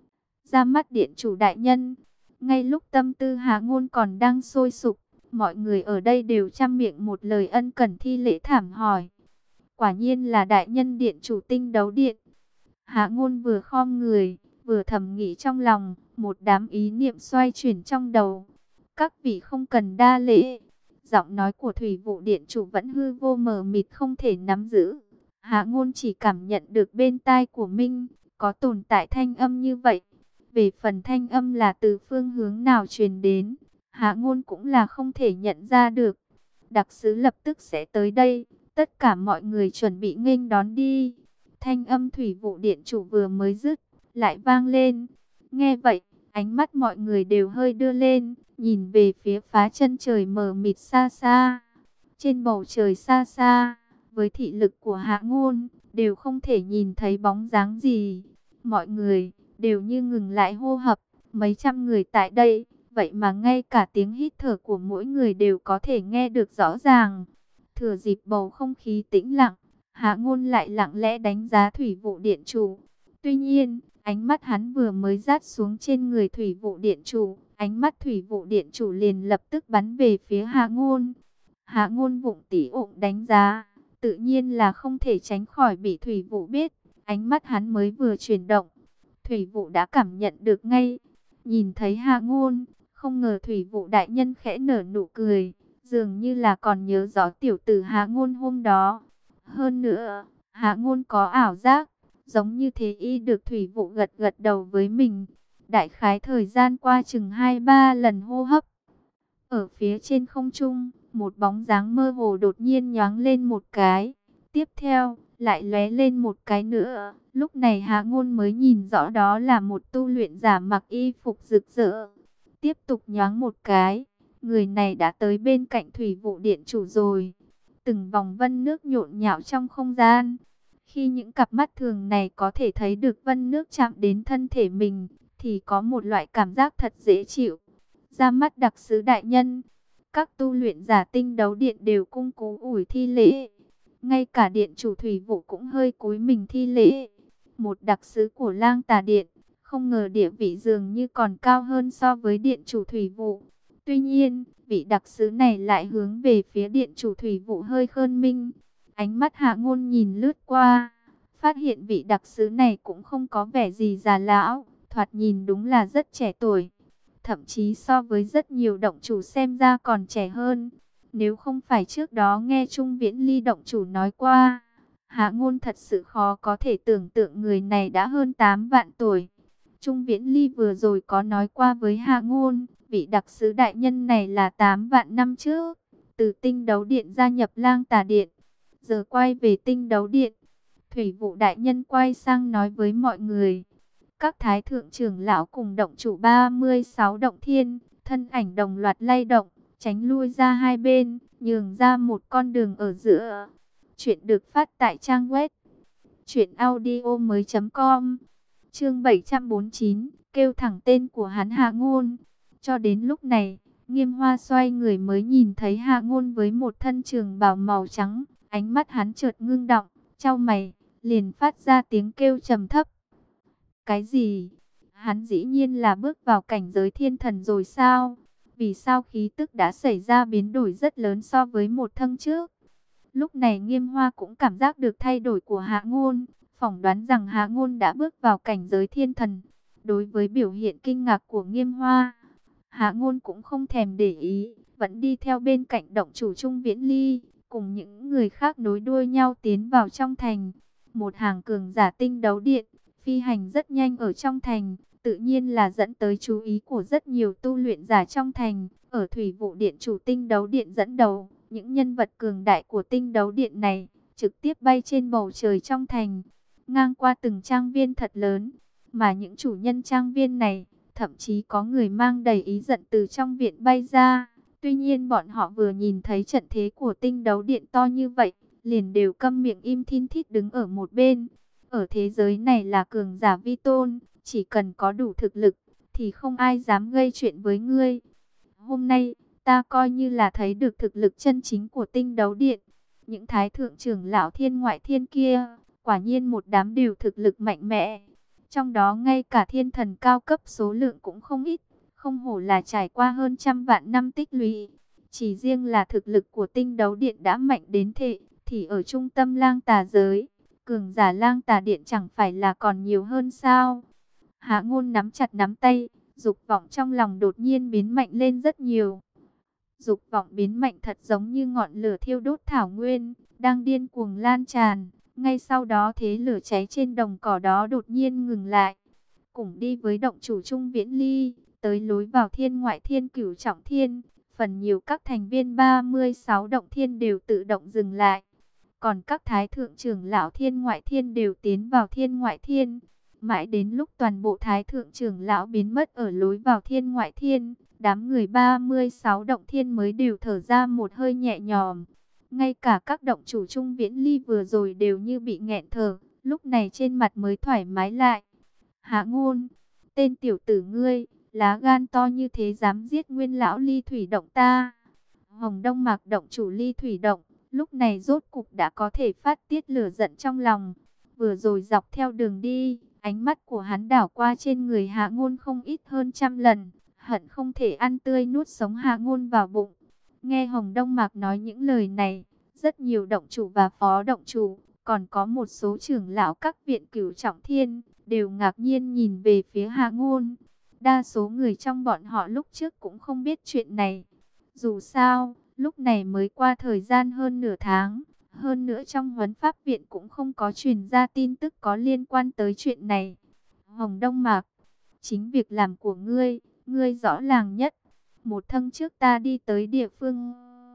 Ra mắt Điện chủ đại nhân, ngay lúc tâm tư Hạ Ngôn còn đang sôi sục, mọi người ở đây đều trăm miệng một lời ân cần thi lễ thảm hỏi. Quả nhiên là đại nhân Điện chủ Tinh Đấu Điện. Hạ Ngôn vừa khom người, vừa thầm nghĩ trong lòng, một đám ý niệm xoay chuyển trong đầu. Các vị không cần đa lễ. Giọng nói của Thủy Vụ Điện chủ vẫn hư vô mờ mịt không thể nắm giữ. Hạ Ngôn chỉ cảm nhận được bên tai của mình có tồn tại thanh âm như vậy. Về phần thanh âm là từ phương hướng nào truyền đến, Hạ Ngôn cũng là không thể nhận ra được. Đặc sứ lập tức sẽ tới đây, tất cả mọi người chuẩn bị nghênh đón đi. Thanh âm Thủy Vụ Điện chủ vừa mới dứt, lại vang lên. Nghe vậy, ánh mắt mọi người đều hơi đưa lên, nhìn về phía phá chân trời mờ mịt xa xa. Trên bầu trời xa xa, với thị lực của Hạ Ngôn, đều không thể nhìn thấy bóng dáng gì. Mọi người đều như ngừng lại hô hấp, mấy trăm người tại đây, vậy mà ngay cả tiếng hít thở của mỗi người đều có thể nghe được rõ ràng. Thừa dịp bầu không khí tĩnh lặng, Hạ Ngôn lại lặng lẽ đánh giá Thủy Vụ Điện chủ. Tuy nhiên, ánh mắt hắn vừa mới dát xuống trên người Thủy Vụ Điện chủ, ánh mắt Thủy Vụ Điện chủ liền lập tức bắn về phía Hạ Ngôn. Hạ Ngôn vụng tỉ ụng đánh giá, tự nhiên là không thể tránh khỏi bị Thủy Vụ biết. Ánh mắt hắn mới vừa chuyển động, Thủy Vụ đã cảm nhận được ngay. Nhìn thấy Hạ Ngôn, không ngờ Thủy Vụ đại nhân khẽ nở nụ cười, dường như là còn nhớ rõ tiểu tử Hạ Ngôn hôm đó. Hơn nữa, Hạ Ngôn có ảo giác, giống như thế y được Thủy Vụ gật gật đầu với mình. Đại khái thời gian qua chừng 2-3 lần hô hấp. Ở phía trên không trung, một bóng dáng mơ hồ đột nhiên nhoáng lên một cái. Tiếp theo, lại lóe lên một cái nữa. Lúc này Hạ Ngôn mới nhìn rõ đó là một tu luyện giả mặc y phục rực rỡ. Tiếp tục nhoáng một cái, người này đã tới bên cạnh Thủy Vụ Điện chủ rồi. Từng vòng vân nước nhộn nhạo trong không gian. Khi những cặp mắt thường này có thể thấy được vân nước chạm đến thân thể mình, thì có một loại cảm giác thật dễ chịu. Ra mắt đặc sứ đại nhân, các tu luyện giả Tinh Đấu Điện đều cung cú ủi thi lễ. Ngay cả điện chủ Thủy Vụ cũng hơi cúi mình thi lễ. Một đặc sứ của Lang Tà Điện, không ngờ địa vị dường như còn cao hơn so với điện chủ Thủy Vụ. Tuy nhiên, vị đặc sứ này lại hướng về phía điện chủ Thủy Vụ hơi khơn minh. Ánh mắt Hạ Ngôn nhìn lướt qua, phát hiện vị đặc sứ này cũng không có vẻ gì già lão, thoạt nhìn đúng là rất trẻ tuổi. Thậm chí so với rất nhiều động chủ xem ra còn trẻ hơn. Nếu không phải trước đó nghe Trung Viễn Ly động chủ nói qua, Hạ Ngôn thật sự khó có thể tưởng tượng người này đã hơn 8 vạn tuổi. Trung Viễn Ly vừa rồi có nói qua với Hạ Ngôn, vị đặc sứ đại nhân này là 8 vạn năm trước, từ Tinh Đấu Điện gia nhập Lang Tà Điện, giờ quay về Tinh Đấu Điện. Thủy Vụ đại nhân quay sang nói với mọi người. Các thái thượng trưởng lão cùng động chủ 36 động thiên, thân ảnh đồng loạt lay động, tránh lui ra hai bên, nhường ra một con đường ở giữa. Chuyện được phát tại trang web truyệnaudiomoi.com. Chương 749, kêu thẳng tên của hắn Hạ Ngôn. Cho đến lúc này, Nghiêm Hoa xoay người mới nhìn thấy Hạ Ngôn với một thân trường bào màu trắng, ánh mắt hắn chợt ngưng động, chau mày, liền phát ra tiếng kêu trầm thấp. Cái gì? Hắn dĩ nhiên là bước vào cảnh giới thiên thần rồi sao? Vì sao khí tức đã xảy ra biến đổi rất lớn so với một thân trước? Lúc này Nghiêm Hoa cũng cảm giác được thay đổi của Hạ Ngôn, phỏng đoán rằng Hạ Ngôn đã bước vào cảnh giới thiên thần. Đối với biểu hiện kinh ngạc của Nghiêm Hoa, Hạ Ngôn cũng không thèm để ý, vẫn đi theo bên cạnh động chủ Trung Viễn Ly, cùng những người khác nối đuôi nhau tiến vào trong thành. Một hàng cường giả tinh đấu điện, phi hành rất nhanh ở trong thành, tự nhiên là dẫn tới chú ý của rất nhiều tu luyện giả trong thành. Ở Thủy Vụ Điện chủ tinh đấu điện dẫn đầu, những nhân vật cường đại của tinh đấu điện này trực tiếp bay trên bầu trời trong thành, ngang qua từng trang viên thật lớn, mà những chủ nhân trang viên này, thậm chí có người mang đầy ý giận từ trong viện bay ra. Tuy nhiên bọn họ vừa nhìn thấy trận thế của tinh đấu điện to như vậy, liền đều câm miệng im thin thít đứng ở một bên. Ở thế giới này là cường giả vi tôn, chỉ cần có đủ thực lực, thì không ai dám gây chuyện với ngươi. Hôm nay, ta coi như là thấy được thực lực chân chính của tinh đấu điện. Những thái thượng trưởng lão thiên ngoại thiên kia, quả nhiên một đám đều thực lực mạnh mẽ. Trong đó ngay cả thiên thần cao cấp số lượng cũng không ít, không hổ là trải qua hơn 100 vạn năm tích lũy. Chỉ riêng là thực lực của tinh đấu điện đã mạnh đến thế, thì ở trung tâm lang tà giới, cường giả lang tà điện chẳng phải là còn nhiều hơn sao? Hạ Ngôn nắm chặt nắm tay, dục vọng trong lòng đột nhiên biến mạnh lên rất nhiều. Dục vọng biến mạnh thật giống như ngọn lửa thiêu đốt thảo nguyên, đang điên cuồng lan tràn. Ngay sau đó thế lửa cháy trên đồng cỏ đó đột nhiên ngừng lại. Cùng đi với động chủ Trung Viễn Ly, tới lối vào thiên ngoại thiên cửu trọng thiên, phần nhiều các thành viên 36 động thiên đều tự động dừng lại. Còn các thái thượng trưởng lão thiên ngoại thiên đều tiến vào thiên ngoại thiên. Mãi đến lúc toàn bộ thái thượng trưởng lão biến mất ở lối vào thiên ngoại thiên, đám người 36 động thiên mới đều thở ra một hơi nhẹ nhõm. Ngay cả các động chủ Trung Viễn Ly vừa rồi đều như bị nghẹn thở, lúc này trên mặt mới thoải mái lại. Hạ Ngôn, tên tiểu tử ngươi, lá gan to như thế dám giết nguyên lão Ly Thủy Động ta. Hồng Đông Mạc động chủ Ly Thủy Động, lúc này rốt cục đã có thể phát tiết lửa giận trong lòng. Vừa rồi dọc theo đường đi, ánh mắt của hắn đảo qua trên người Hạ Ngôn không ít hơn 100 lần, hận không thể ăn tươi nuốt sống Hạ Ngôn vào bụng. Nghe Hồng Đông Mạc nói những lời này, rất nhiều động chủ và phó động chủ, còn có một số trưởng lão các viện cửu trọng thiên, đều ngạc nhiên nhìn về phía Hạ Ngôn. Đa số người trong bọn họ lúc trước cũng không biết chuyện này. Dù sao, lúc này mới qua thời gian hơn nửa tháng, hơn nữa trong huấn pháp viện cũng không có truyền ra tin tức có liên quan tới chuyện này. Hồng Đông Mạc, chính việc làm của ngươi, ngươi rõ ràng nhất. Một thân trước ta đi tới địa phương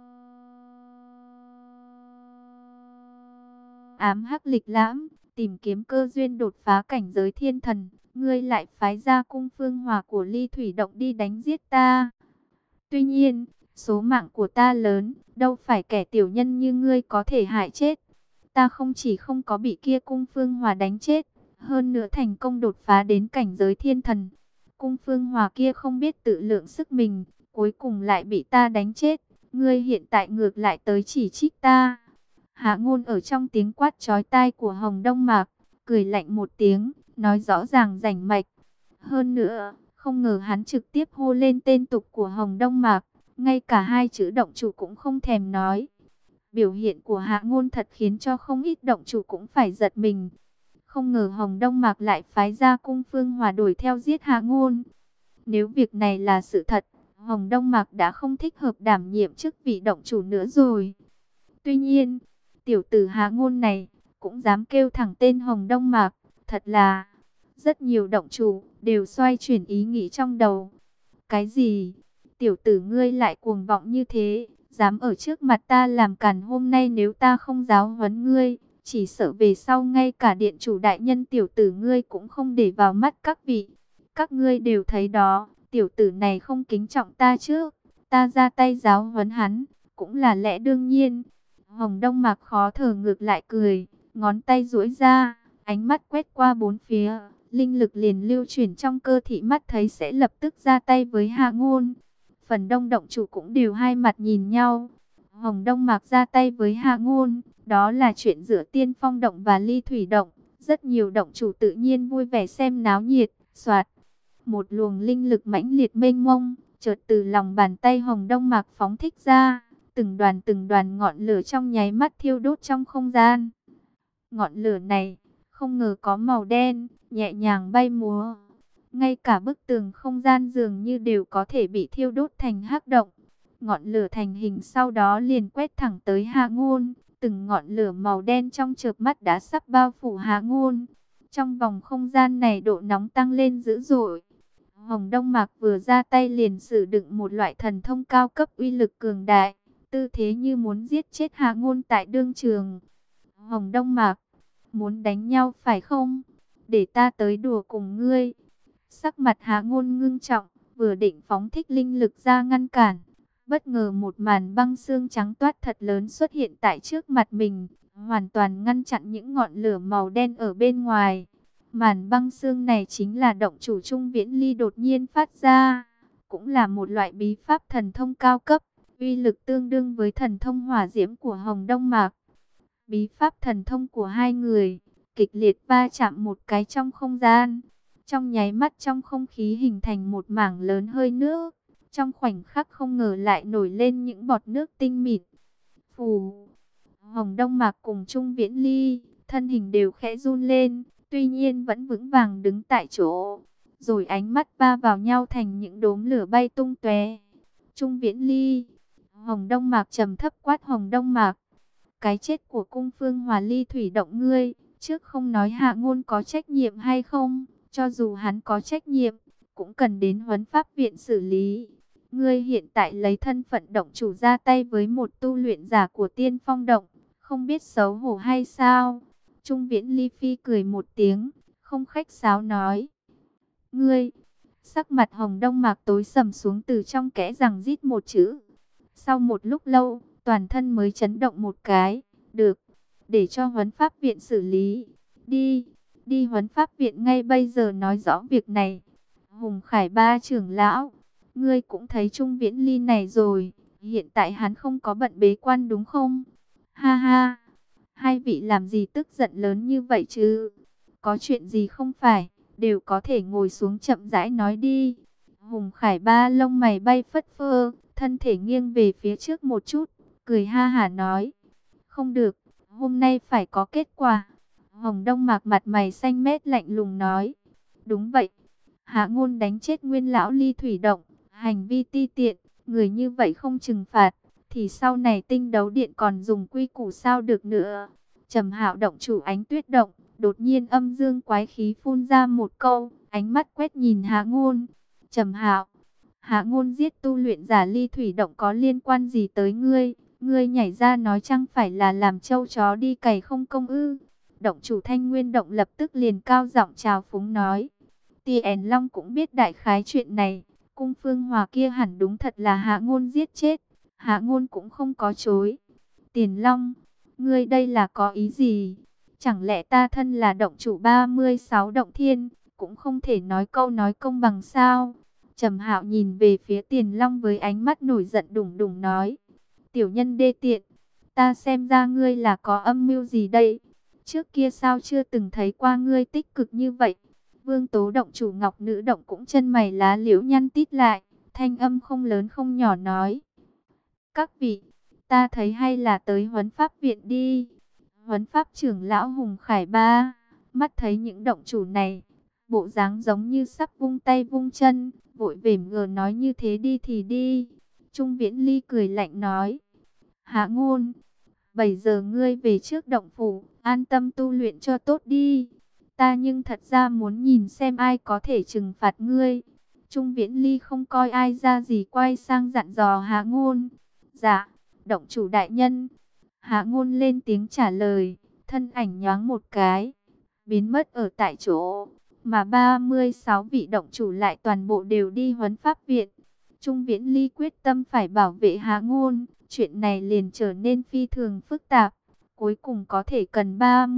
ám hắc lịch lãm, tìm kiếm cơ duyên đột phá cảnh giới thiên thần, ngươi lại phái ra cung Phương Hòa của Ly Thủy Động đi đánh giết ta. Tuy nhiên, số mạng của ta lớn, đâu phải kẻ tiểu nhân như ngươi có thể hại chết. Ta không chỉ không có bị kia cung Phương Hòa đánh chết, hơn nữa thành công đột phá đến cảnh giới thiên thần. Cung Phương Hòa kia không biết tự lượng sức mình, cuối cùng lại bị ta đánh chết. Ngươi hiện tại ngược lại tới chỉ trích ta. Hạ Ngôn ở trong tiếng quát chói tai của Hồng Đông Mạc, cười lạnh một tiếng, nói rõ ràng rành mạch. Hơn nữa, không ngờ hắn trực tiếp hô lên tên tục của Hồng Đông Mạc, ngay cả hai chữ động chủ cũng không thèm nói. Biểu hiện của Hạ Ngôn thật khiến cho không ít động chủ cũng phải giật mình. Không ngờ Hồng Đông Mạc lại phái ra cung Phương Hòa đuổi theo giết Hạ Ngôn. Nếu việc này là sự thật, Hồng Đông Mạc đã không thích hợp đảm nhiệm chức vị động chủ nữa rồi. Tuy nhiên, tiểu tử Hạ Ngôn này cũng dám kêu thẳng tên Hồng Đông Mạc, thật là rất nhiều động chủ đều xoay chuyển ý nghĩ trong đầu. Cái gì? Tiểu tử ngươi lại cuồng vọng như thế, dám ở trước mặt ta làm càn, hôm nay nếu ta không giáo huấn ngươi, chỉ sợ về sau ngay cả điện chủ đại nhân tiểu tử ngươi cũng không để vào mắt các vị. Các ngươi đều thấy đó, tiểu tử này không kính trọng ta trước, ta ra tay giáo huấn hắn, cũng là lẽ đương nhiên. Hồng Đông Mạc khó thở ngược lại cười, ngón tay duỗi ra, ánh mắt quét qua bốn phía, linh lực liền lưu chuyển trong cơ thị, mắt thấy sẽ lập tức ra tay với Hạ Ngôn. Phần đông động chủ cũng đều hai mặt nhìn nhau. Hồng Đông Mạc ra tay với Hạ Ngôn, đó là chuyện giữa Tiên Phong Động và Ly Thủy Động. Rất nhiều động chủ tự nhiên vui vẻ xem náo nhiệt. Soạt, một luồng linh lực mãnh liệt mênh mông, Chợt từ lòng bàn tay Hồng Đông Mạc phóng thích ra, từng đoàn ngọn lửa trong nháy mắt thiêu đốt trong không gian. Ngọn lửa này không ngờ có màu đen, nhẹ nhàng bay múa. Ngay cả bức tường không gian dường như đều có thể bị thiêu đốt thành hắc động. Ngọn lửa thành hình sau đó liền quét thẳng tới Hạ Ngôn. Từng ngọn lửa màu đen trong chớp mắt đã sắp bao phủ Hạ Ngôn. Trong vòng không gian này độ nóng tăng lên dữ dội. Hồng Đông Mạc vừa ra tay liền sử dụng một loại thần thông cao cấp uy lực cường đại. Tư thế như muốn giết chết Hạ Ngôn tại đương trường. Hồng Đông Mạc, muốn đánh nhau phải không? Để ta tới đùa cùng ngươi. Sắc mặt Hạ Ngôn ngưng trọng, vừa định phóng thích linh lực ra ngăn cản. Bất ngờ một màn băng xương trắng toát thật lớn xuất hiện tại trước mặt mình, hoàn toàn ngăn chặn những ngọn lửa màu đen ở bên ngoài. Màn băng xương này chính là động chủ Trung Viễn Ly đột nhiên phát ra, cũng là một loại bí pháp thần thông cao cấp, uy lực tương đương với thần thông hỏa diễm của Hồng Đông Mạc. Bí pháp thần thông của hai người kịch liệt va chạm một cái trong không gian. Trong nháy mắt trong không khí hình thành một mảng lớn hơi nước. Trong khoảnh khắc không ngờ lại nổi lên những bọt nước tinh mịn. Phù, Hồng Đông Mạc cùng Trung Viễn Ly, thân hình đều khẽ run lên, tuy nhiên vẫn vững vàng đứng tại chỗ. Rồi ánh mắt va vào nhau thành những đốm lửa bay tung tóe. Trung Viễn Ly, Hồng Đông Mạc trầm thấp quát Hồng Đông Mạc. Cái chết của cung Phương Hòa Ly thủy động ngươi, trước không nói Hạ Ngôn có trách nhiệm hay không, cho dù hắn có trách nhiệm, cũng cần đến Huấn Pháp Viện xử lý. Ngươi hiện tại lấy thân phận động chủ ra tay với một tu luyện giả của Tiên Phong Động, không biết xấu hổ hay sao? Trung Viễn Ly phi cười một tiếng, không khách sáo nói. Ngươi, sắc mặt Hồng Đông Mạc tối sầm xuống từ trong kẽ răng rít một chữ. Sau một lúc lâu, toàn thân mới chấn động một cái. Được, để cho Huấn Pháp Viện xử lý. Đi Huấn Pháp Viện ngay bây giờ nói rõ việc này. Hùng Khải Ba trưởng lão, ngươi cũng thấy Trung Viễn Ly này rồi. Hiện tại hắn không có bận bế quan đúng không? Ha ha, hai vị làm gì tức giận lớn như vậy chứ? Có chuyện gì không phải, đều có thể ngồi xuống chậm rãi nói đi. Hùng Khải Ba lông mày bay phất phơ, thân thể nghiêng về phía trước một chút, cười ha hả nói. Không được, hôm nay phải có kết quả. Hồng Đông Mạc mặt mày xanh mét lạnh lùng nói. Đúng vậy, Hạ Ngôn đánh chết Nguyên lão Ly thủy động, hành vi ti tiện, người như vậy không trừng phạt, thì sau này Tinh Đấu Điện còn dùng quy củ sao được nữa. Trầm Hạo động chủ Ánh Tuyết Động, đột nhiên âm dương quái khí phun ra một câu, ánh mắt quét nhìn Hạ Ngôn. Trầm Hạo, Hạ Ngôn giết tu luyện giả Ly thủy động có liên quan gì tới ngươi? Ngươi nhảy ra nói chăng phải là làm trâu chó đi cày không công ư? Động chủ Thanh Nguyên Động lập tức liền cao giọng chào phúng nói. Tiền Long cũng biết đại khái chuyện này. Cung Phương Hòa kia hẳn đúng thật là Hạ Ngôn giết chết. Hạ Ngôn cũng không có chối. Tiền Long, ngươi đây là có ý gì? Chẳng lẽ ta thân là động chủ 36 động thiên, cũng không thể nói câu nói công bằng sao? Trầm Hạo nhìn về phía Tiền Long với ánh mắt nổi giận đùng đùng nói. Tiểu nhân đê tiện, ta xem ra ngươi là có âm mưu gì đây? Trước kia sao chưa từng thấy qua ngươi tích cực như vậy? Vương Tố động chủ Ngọc Nữ Động cũng chân mày lá liễu nhăn tít lại, thanh âm không lớn không nhỏ nói. Các vị, ta thấy hay là tới Huấn Pháp Viện đi. Huấn Pháp trưởng lão Hùng Khải Ba, mắt thấy những động chủ này, bộ dáng giống như sắp vung tay vung chân, vội vểm ngờ nói như thế đi thì đi. Trung Viễn Ly cười lạnh nói. Hạ Ngôn, bây giờ ngươi về trước động phủ, an tâm tu luyện cho tốt đi. Ta nhưng thật ra muốn nhìn xem ai có thể trừng phạt ngươi. Trung Viễn Ly không coi ai ra gì quay sang dặn dò Hạ Ngôn. Dạ, động chủ đại nhân. Hạ Ngôn lên tiếng trả lời, thân ảnh nhoáng một cái, biến mất ở tại chỗ. Mà 36 vị động chủ lại toàn bộ đều đi Huấn Pháp Viện. Trung Viễn Ly quyết tâm phải bảo vệ Hạ Ngôn. Chuyện này liền trở nên phi thường phức tạp. Cuối cùng có thể cần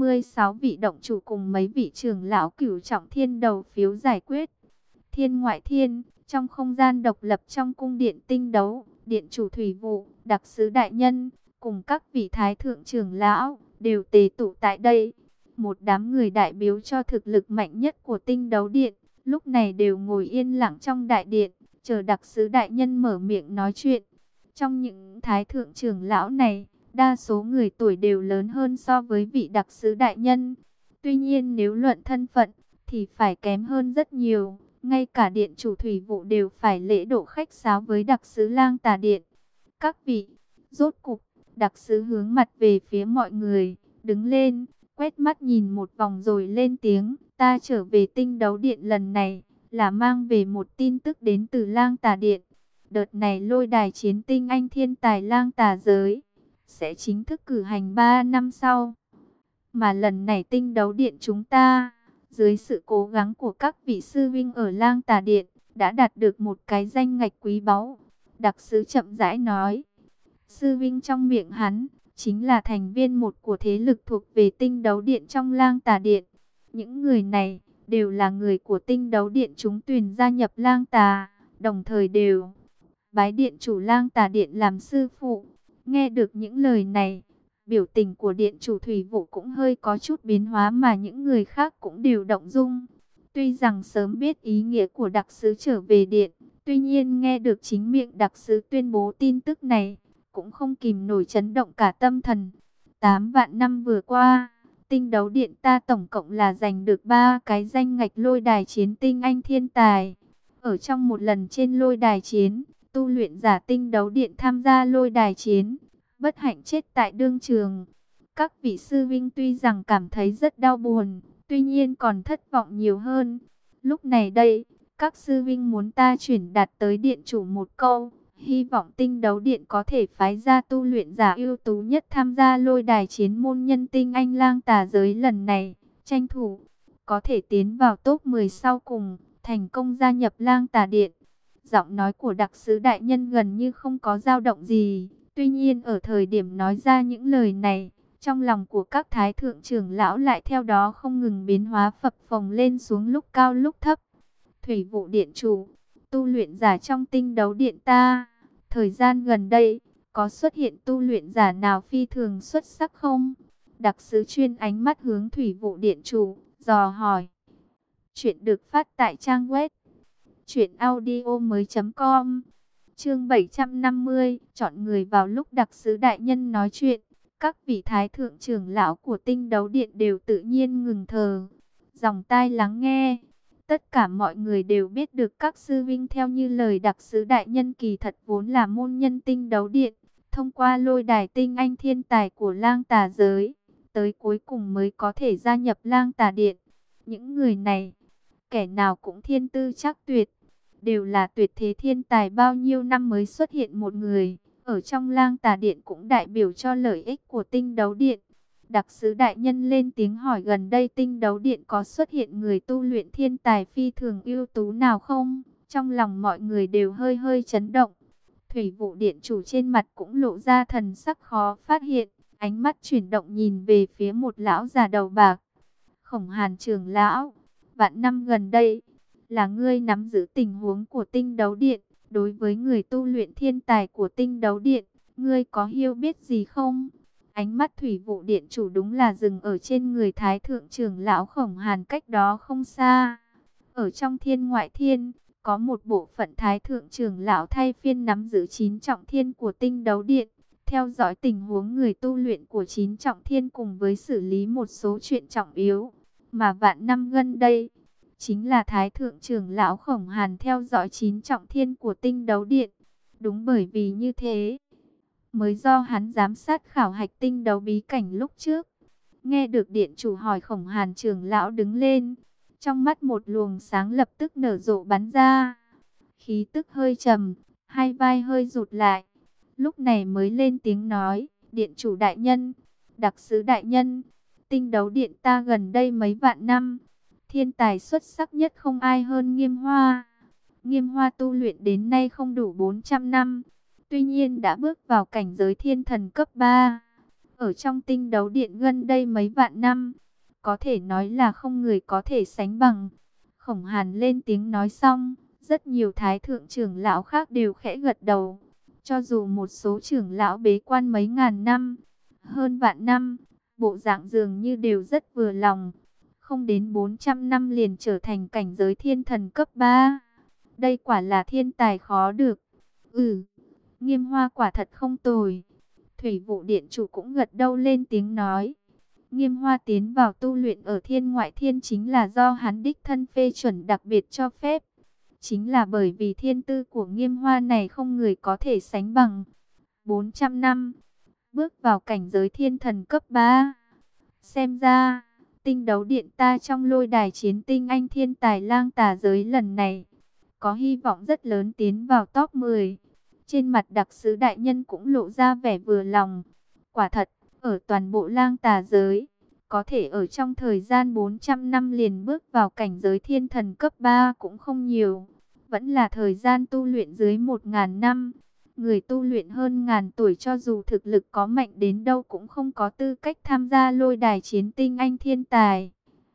36 vị động chủ cùng mấy vị trưởng lão cửu trọng thiên đầu phiếu giải quyết. Thiên ngoại thiên, trong không gian độc lập trong cung điện Tinh Đấu, điện chủ Thủy Vụ, đặc sứ đại nhân, cùng các vị thái thượng trưởng lão, đều tề tụ tại đây. Một đám người đại biểu cho thực lực mạnh nhất của Tinh Đấu Điện, lúc này đều ngồi yên lặng trong đại điện, chờ đặc sứ đại nhân mở miệng nói chuyện. Trong những thái thượng trưởng lão này, đa số người tuổi đều lớn hơn so với vị đặc sứ đại nhân. Tuy nhiên nếu luận thân phận, thì phải kém hơn rất nhiều. Ngay cả điện chủ thủy vụ đều phải lễ độ khách sáo với đặc sứ Lang Tà Điện. Các vị, rốt cục, đặc sứ hướng mặt về phía mọi người, đứng lên, quét mắt nhìn một vòng rồi lên tiếng. Ta trở về Tinh Đấu Điện lần này, là mang về một tin tức đến từ Lang Tà Điện. Đợt này lôi đài chiến tinh anh thiên tài Lang Tà giới sẽ chính thức cử hành 3 năm sau. Mà lần này Tinh Đấu Điện chúng ta, dưới sự cố gắng của các vị sư vinh ở Lang Tà Điện, đã đạt được một cái danh ngạch quý báu. Đặc sứ chậm rãi nói, sư vinh trong miệng hắn, chính là thành viên một của thế lực thuộc về Tinh Đấu Điện trong Lang Tà Điện. Những người này, đều là người của Tinh Đấu Điện chúng tuyển gia nhập Lang Tà, đồng thời đều bái điện chủ Lang Tà Điện làm sư phụ. Nghe được những lời này, biểu tình của điện chủ thủy vụ cũng hơi có chút biến hóa mà những người khác cũng đều động dung. Tuy rằng sớm biết ý nghĩa của đặc sứ trở về điện, tuy nhiên nghe được chính miệng đặc sứ tuyên bố tin tức này, cũng không kìm nổi chấn động cả tâm thần. 8 vạn năm vừa qua, Tinh Đấu Điện ta tổng cộng là giành được 3 cái danh ngạch lôi đài chiến tinh anh thiên tài. Ở trong một lần trên lôi đài chiến, tu luyện giả Tinh Đấu Điện tham gia lôi đài chiến, bất hạnh chết tại đương trường. Các vị sư vinh tuy rằng cảm thấy rất đau buồn, tuy nhiên còn thất vọng nhiều hơn. Lúc này đây, các sư vinh muốn ta chuyển đạt tới điện chủ một câu, hy vọng Tinh Đấu Điện có thể phái ra tu luyện giả ưu tú nhất tham gia lôi đài chiến môn nhân tinh anh Lang Tà giới lần này, tranh thủ có thể tiến vào top 10 sau cùng, thành công gia nhập Lang Tà Điện. Giọng nói của đặc sứ đại nhân gần như không có dao động gì. Tuy nhiên ở thời điểm nói ra những lời này, trong lòng của các thái thượng trưởng lão lại theo đó không ngừng biến hóa phập phồng lên xuống lúc cao lúc thấp. Thủy vụ điện chủ, tu luyện giả trong Tinh Đấu Điện ta, thời gian gần đây, có xuất hiện tu luyện giả nào phi thường xuất sắc không? Đặc sứ chuyên ánh mắt hướng thủy vụ điện chủ, dò hỏi. Chuyện được phát tại trang web truyệnaudiomoi.com. Chương 750, chọn người vào lúc đặc sứ đại nhân nói chuyện, các vị thái thượng trưởng lão của Tinh Đấu Điện đều tự nhiên ngừng thờ, dòng tai lắng nghe. Tất cả mọi người đều biết được các sư vinh theo như lời đặc sứ đại nhân kỳ thật vốn là môn nhân Tinh Đấu Điện, thông qua lôi đài tinh anh thiên tài của Lang Tà giới, tới cuối cùng mới có thể gia nhập Lang Tà Điện. Những người này, kẻ nào cũng thiên tư chắc tuyệt, đều là tuyệt thế thiên tài, bao nhiêu năm mới xuất hiện một người. Ở trong Lang Tà Điện cũng đại biểu cho lợi ích của Tinh Đấu Điện. Đặc sứ đại nhân lên tiếng hỏi, gần đây Tinh Đấu Điện có xuất hiện người tu luyện thiên tài phi thường ưu tú nào không? Trong lòng mọi người đều hơi hơi chấn động. Thủy vụ điện chủ trên mặt cũng lộ ra thần sắc khó phát hiện, ánh mắt chuyển động nhìn về phía một lão già đầu bạc. Khổng Hàn trưởng lão, vạn năm gần đây, là ngươi nắm giữ tình huống của Tinh Đấu Điện. Đối với người tu luyện thiên tài của Tinh Đấu Điện, ngươi có hiểu biết gì không? Ánh mắt thủy vụ điện chủ đúng là dừng ở trên người thái thượng trưởng lão Khổng Hàn cách đó không xa. Ở trong Thiên Ngoại Thiên, có một bộ phận thái thượng trưởng lão thay phiên nắm giữ 9 trọng thiên của Tinh Đấu Điện, theo dõi tình huống người tu luyện của 9 trọng thiên cùng với xử lý một số chuyện trọng yếu. Mà vạn năm gần đây, chính là thái thượng trưởng lão Khổng Hàn theo dõi 9 trọng thiên của Tinh Đấu Điện. Đúng bởi vì như thế, mới do hắn giám sát khảo hạch tinh đấu bí cảnh lúc trước. Nghe được điện chủ hỏi, Khổng Hàn trưởng lão đứng lên, trong mắt một luồng sáng lập tức nở rộ bắn ra. Khí tức hơi trầm, hai vai hơi rụt lại, lúc này mới lên tiếng nói, điện chủ đại nhân, đặc sứ đại nhân, Tinh Đấu Điện ta gần đây mấy vạn năm, thiên tài xuất sắc nhất không ai hơn Nghiêm Hoa. Nghiêm Hoa tu luyện đến nay không đủ 400 năm, tuy nhiên đã bước vào cảnh giới thiên thần cấp 3. Ở trong Tinh Đấu Điện gần đây mấy vạn năm, có thể nói là không người có thể sánh bằng. Khổng Hàn lên tiếng nói xong, rất nhiều thái thượng trưởng lão khác đều khẽ gật đầu. Cho dù một số trưởng lão bế quan mấy ngàn năm, hơn vạn năm, bộ dạng dường như đều rất vừa lòng. Không đến 400 năm liền trở thành cảnh giới thiên thần cấp 3. Đây quả là thiên tài khó được. Ừ, Nghiêm Hoa quả thật không tồi. Thủy vụ điện chủ cũng gật đầu lên tiếng nói. Nghiêm Hoa tiến vào tu luyện ở Thiên Ngoại Thiên chính là do hắn đích thân phê chuẩn đặc biệt cho phép. Chính là bởi vì thiên tư của Nghiêm Hoa này không người có thể sánh bằng. 400 năm, bước vào cảnh giới thiên thần cấp 3. Xem ra, tinh đấu điện ta trong lôi đài chiến tinh anh thiên tài lang tà giới lần này, có hy vọng rất lớn tiến vào top 10. Trên mặt đặc sứ đại nhân cũng lộ ra vẻ vừa lòng. Quả thật, ở toàn bộ lang tà giới, có thể ở trong thời gian 400 năm liền bước vào cảnh giới thiên thần cấp 3 cũng không nhiều. Vẫn là thời gian tu luyện dưới 1000 năm. Người tu luyện hơn ngàn tuổi cho dù thực lực có mạnh đến đâu cũng không có tư cách tham gia lôi đài chiến tinh anh thiên tài.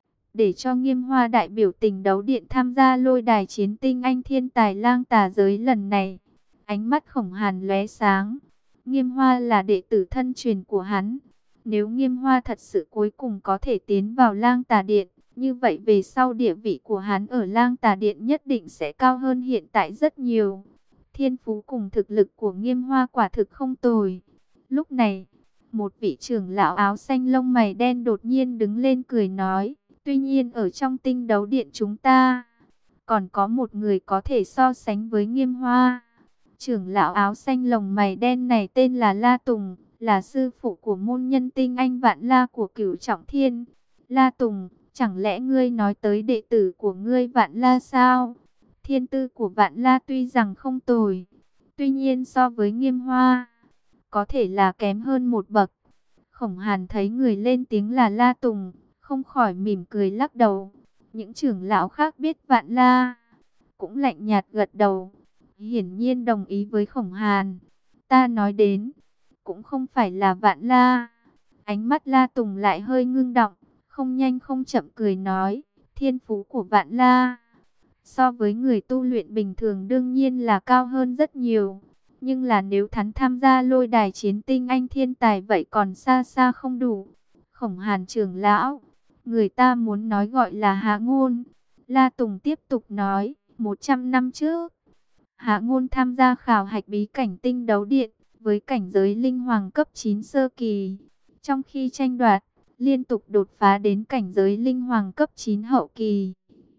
Để cho Nghiêm Hoa đại biểu tình đấu điện tham gia lôi đài chiến tinh anh thiên tài lang tà giới lần này. Ánh mắt Khổng Hàn lóe sáng. Nghiêm Hoa là đệ tử thân truyền của hắn. Nếu Nghiêm Hoa thật sự cuối cùng có thể tiến vào lang tà điện, như vậy về sau địa vị của hắn ở lang tà điện nhất định sẽ cao hơn hiện tại rất nhiều. Thiên phú cùng thực lực của Nghiêm Hoa quả thực không tồi. Lúc này, một vị trưởng lão áo xanh lông mày đen đột nhiên đứng lên cười nói. Tuy nhiên ở trong tinh đấu điện chúng ta, còn có một người có thể so sánh với Nghiêm Hoa. Trưởng lão áo xanh lồng mày đen này tên là La Tùng, là sư phụ của môn nhân tinh anh Vạn La của Cửu Trọng Thiên. La Tùng, chẳng lẽ ngươi nói tới đệ tử của ngươi Vạn La sao? Thiên tư của Vạn La tuy rằng không tồi, tuy nhiên so với Nghiêm Hoa, có thể là kém hơn một bậc. Khổng Hàn thấy người lên tiếng là La Tùng, không khỏi mỉm cười lắc đầu. Những trưởng lão khác biết Vạn La, cũng lạnh nhạt gật đầu, hiển nhiên đồng ý với Khổng Hàn. Ta nói đến, cũng không phải là Vạn La. Ánh mắt La Tùng lại hơi ngưng động, không nhanh không chậm cười nói, thiên phú của Vạn La so với người tu luyện bình thường đương nhiên là cao hơn rất nhiều. Nhưng là nếu hắn tham gia lôi đài chiến tinh anh thiên tài vậy còn xa xa không đủ. Khổng Hàn trưởng lão, người ta muốn nói gọi là Hạ Ngôn. La Tùng tiếp tục nói, 100 năm trước, Hạ Ngôn tham gia khảo hạch bí cảnh tinh đấu điện với cảnh giới linh hoàng cấp 9 sơ kỳ. Trong khi tranh đoạt, liên tục đột phá đến cảnh giới linh hoàng cấp 9 hậu kỳ.